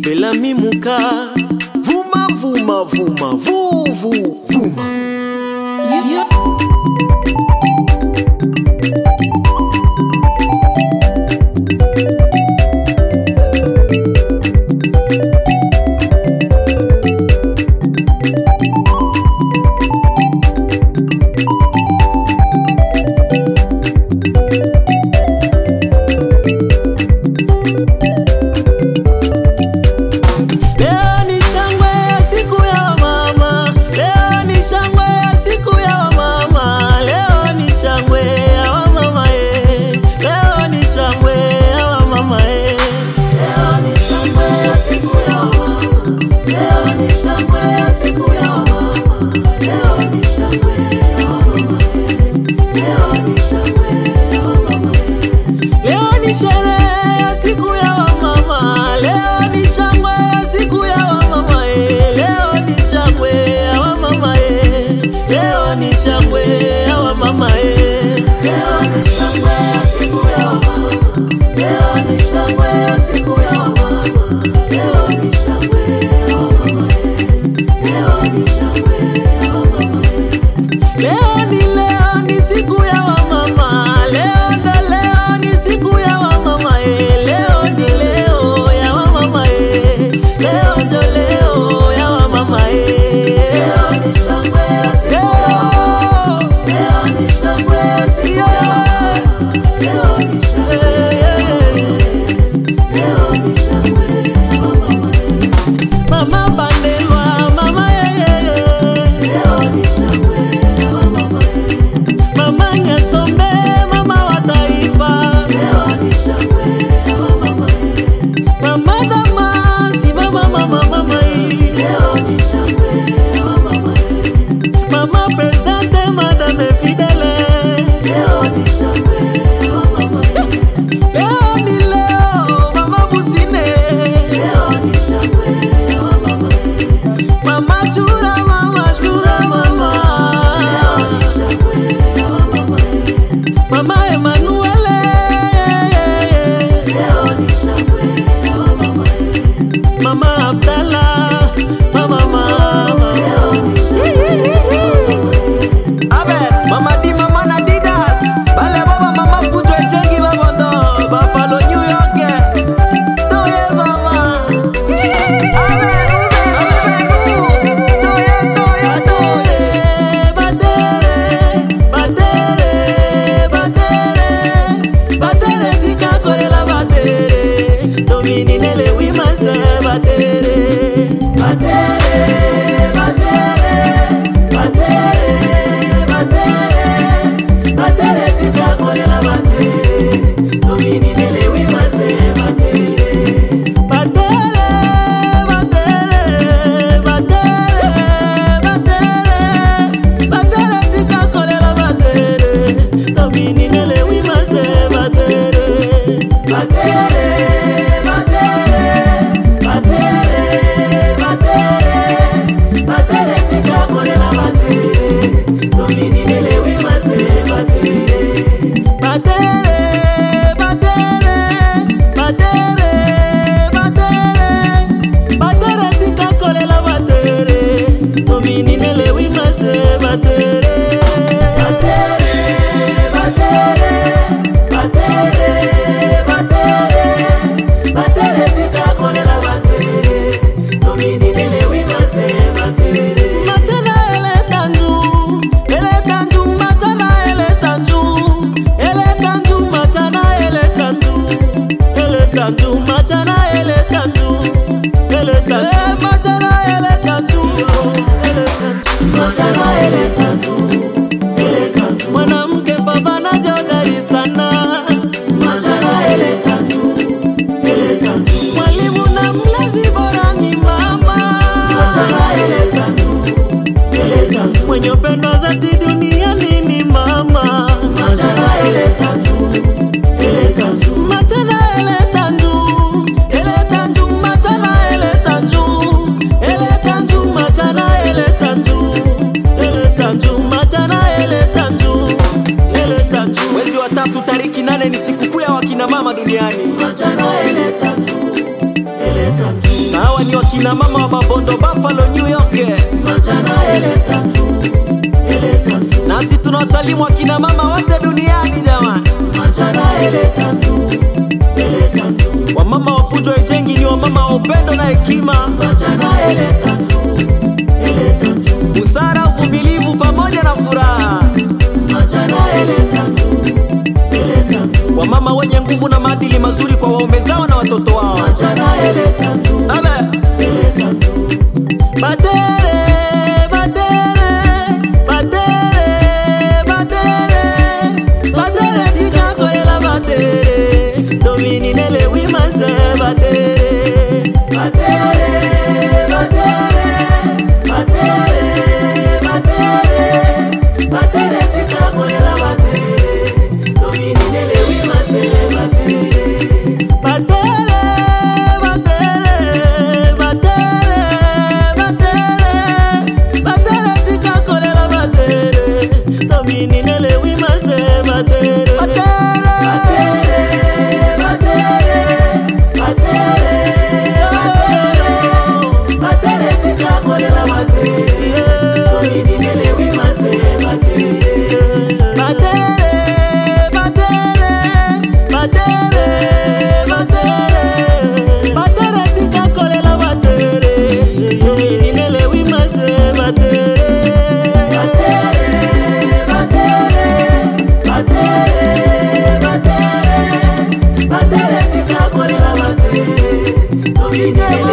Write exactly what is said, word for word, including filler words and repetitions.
Belami Muka, Vuma Vuma Vuma Vuvu Vuma. Yeah. nane ni sikukuu ya wakina mama duniani. Machana ele tatu, ele tatu. wasalimu akina mama wote duniani jamani. Machana eleta tu, eleta tu. Wamama wa Fujo Ejengi ni wamama wa upendo na hekima. Machana eleta tu, eleta tu. Busara, uvumilivu pamoja na furaha. Machana eleta tu, eleta tu. Wamama wenye nguvu na maadili mazuri kwa waume zao na watoto wao. Machana eleta tu, Abe, eleta tu. Badere, badere, badere, badere, badere tika kolela badere, domini nele wimanze badere, Badere, badere, badere, badere, badere tika kolela badere, domini nele wimase badere. badere, badere, badere, badere tika kolela badere, domini nele wimanze badere, badere. Dice